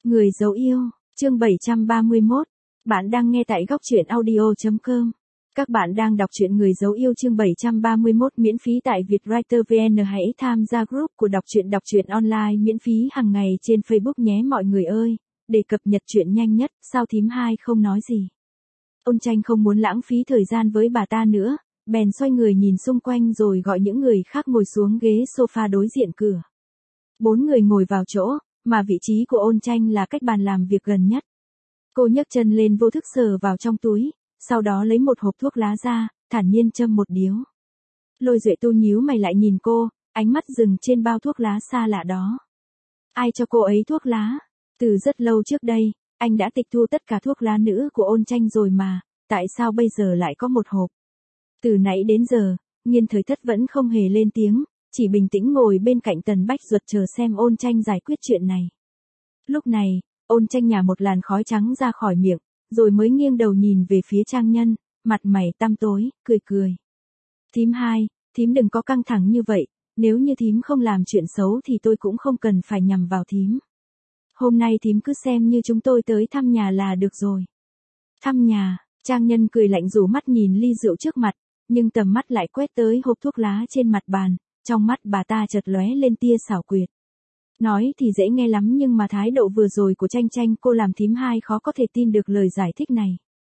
Người dấu yêu, chương 731. Bạn đang nghe tại góc truyện audio.com. Các bạn đang đọc truyện Người dấu yêu chương 731 miễn phí tại Vietwriter VN. Hãy tham gia group của đọc truyện online miễn phí hàng ngày trên Facebook nhé mọi người ơi. Để cập nhật truyện nhanh nhất, sao thím hai không nói gì. Ôn Tranh không muốn lãng phí thời gian với bà ta nữa, bèn xoay người nhìn xung quanh rồi gọi những người khác ngồi xuống ghế sofa đối diện cửa. 4 người ngồi vào chỗ, mà vị trí của Ôn Tranh là cách bàn làm việc gần nhất. Cô nhấc chân lên vô thức sờ vào trong túi, sau đó lấy một hộp thuốc lá ra, thản nhiên châm một điếu. Lôi Duệ Tu nhíu mày lại nhìn cô, ánh mắt dừng trên bao thuốc lá xa lạ đó. Ai cho cô ấy thuốc lá? Từ rất lâu trước đây, anh đã tịch thu tất cả thuốc lá nữ của Ôn Tranh rồi mà, tại sao bây giờ lại có một hộp? Từ nãy đến giờ, Nghiên Thời Thất vẫn không hề lên tiếng, chỉ bình tĩnh ngồi bên cạnh Tần Bách Duật chờ xem Ôn Tranh giải quyết chuyện này. Lúc này, Ôn Tranh nhả một làn khói trắng ra khỏi miệng, rồi mới nghiêng đầu nhìn về phía Trang Nhân, mặt mày tăm tối, cười. Thím hai, thím đừng có căng thẳng như vậy, nếu như thím không làm chuyện xấu thì tôi cũng không cần phải nhằm vào thím. Hôm nay thím cứ xem như chúng tôi tới thăm nhà là được rồi. Thăm nhà, Trang Nhân cười lạnh rủ mắt nhìn ly rượu trước mặt, nhưng tầm mắt lại quét tới hộp thuốc lá trên mặt bàn, trong mắt bà ta chợt lóe lên tia xảo quyệt. Nói thì dễ nghe lắm nhưng mà thái độ vừa rồi của Tranh cô làm thím hai khó có thể tin được lời giải thích này.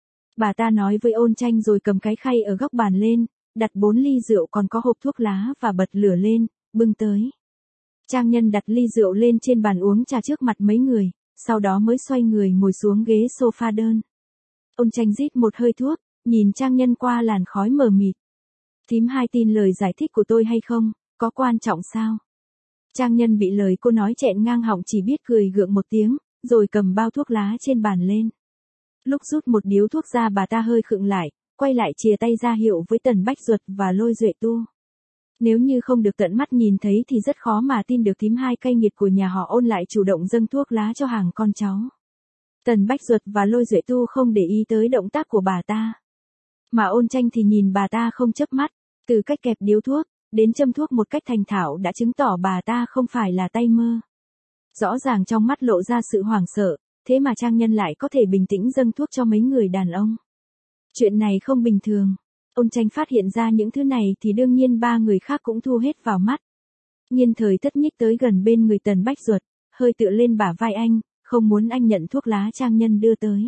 Bà ta nói với Ôn Tranh rồi cầm cái khay ở góc bàn lên, đặt 4 ly rượu còn có hộp thuốc lá và bật lửa lên, bưng tới. Trang Nhân đặt ly rượu lên trên bàn uống trà trước mặt mấy người, sau đó mới xoay người ngồi xuống ghế sofa đơn. Ôn Tranh rít một hơi thuốc, nhìn Trang Nhân qua làn khói mờ mịt. Thím hai tin lời giải thích của tôi hay không, có quan trọng sao? Trang Nhân bị lời cô nói chẹn ngang họng chỉ biết cười gượng một tiếng, rồi cầm bao thuốc lá trên bàn lên. Lúc rút một điếu thuốc ra bà ta hơi khựng lại, quay lại chìa tay ra hiệu với Tần Bách Duật và Lôi Duệ Tu. Nếu như không được tận mắt nhìn thấy thì rất khó mà tin được thím hai cay nghiệt của nhà họ Ôn lại chủ động dâng thuốc lá cho hàng con cháu. Tần Bách Duật và Lôi Duệ Tu không để ý tới động tác của bà ta. Mà Ôn Tranh thì nhìn bà ta không chớp mắt, từ cách kẹp điếu thuốc, đến châm thuốc một cách thành thạo đã chứng tỏ bà ta không phải là tay mơ. Rõ ràng trong mắt lộ ra sự hoảng sợ, thế mà Trang Nhân lại có thể bình tĩnh dâng thuốc cho mấy người đàn ông. Chuyện này không bình thường. Ôn Tranh phát hiện ra những thứ này thì đương nhiên 3 người khác cũng thu hết vào mắt. Nghiên Thời Thất nhích tới gần bên người Tần Bách Duật, hơi tựa lên bả vai anh, không muốn anh nhận thuốc lá Trang Nhân đưa tới.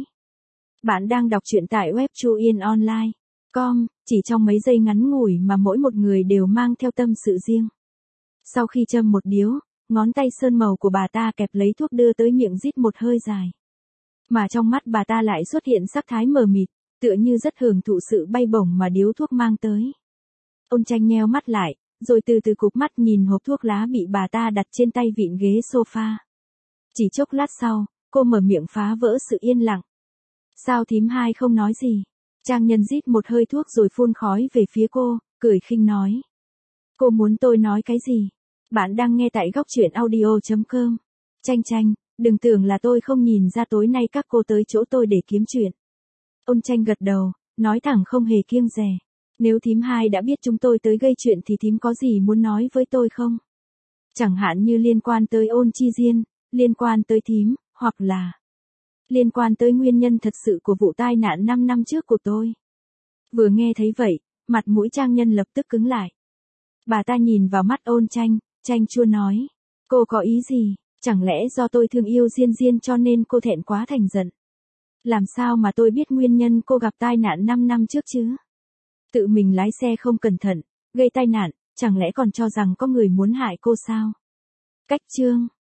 Bạn đang đọc truyện tại web chuyenonline.com, chỉ trong mấy giây ngắn ngủi mà mỗi một người đều mang theo tâm sự riêng. Sau khi châm một điếu, ngón tay sơn màu của bà ta kẹp lấy thuốc đưa tới miệng rít một hơi dài. Mà trong mắt bà ta lại xuất hiện sắc thái mờ mịt, tựa như rất hưởng thụ sự bay bổng mà điếu thuốc mang tới. Ôn Tranh nheo mắt lại, rồi từ từ cụp mắt nhìn hộp thuốc lá bị bà ta đặt trên tay vịn ghế sofa. Chỉ chốc lát sau, cô mở miệng phá vỡ sự yên lặng. Sao thím hai không nói gì? Trang Nhân rít một hơi thuốc rồi phun khói về phía cô, cười khinh nói. Cô muốn tôi nói cái gì? Bạn đang nghe tại góc truyện audio.com. Tranh, đừng tưởng là tôi không nhìn ra tối nay các cô tới chỗ tôi để kiếm chuyện. Ôn Tranh gật đầu, nói thẳng không hề kiêng dè. Nếu thím hai đã biết chúng tôi tới gây chuyện thì thím có gì muốn nói với tôi không? Chẳng hạn như liên quan tới Ôn Chi Diên, liên quan tới thím, hoặc là liên quan tới nguyên nhân thật sự của vụ tai nạn 5 năm trước của tôi. Vừa nghe thấy vậy, mặt mũi Trang Nhân lập tức cứng lại. Bà ta nhìn vào mắt Ôn Tranh, chanh chua nói. Cô có ý gì? Chẳng lẽ do tôi thương yêu Diên cho nên cô thẹn quá thành giận? Làm sao mà tôi biết nguyên nhân cô gặp tai nạn 5 năm trước chứ? Tự mình lái xe không cẩn thận, gây tai nạn, chẳng lẽ còn cho rằng có người muốn hại cô sao? Cách chương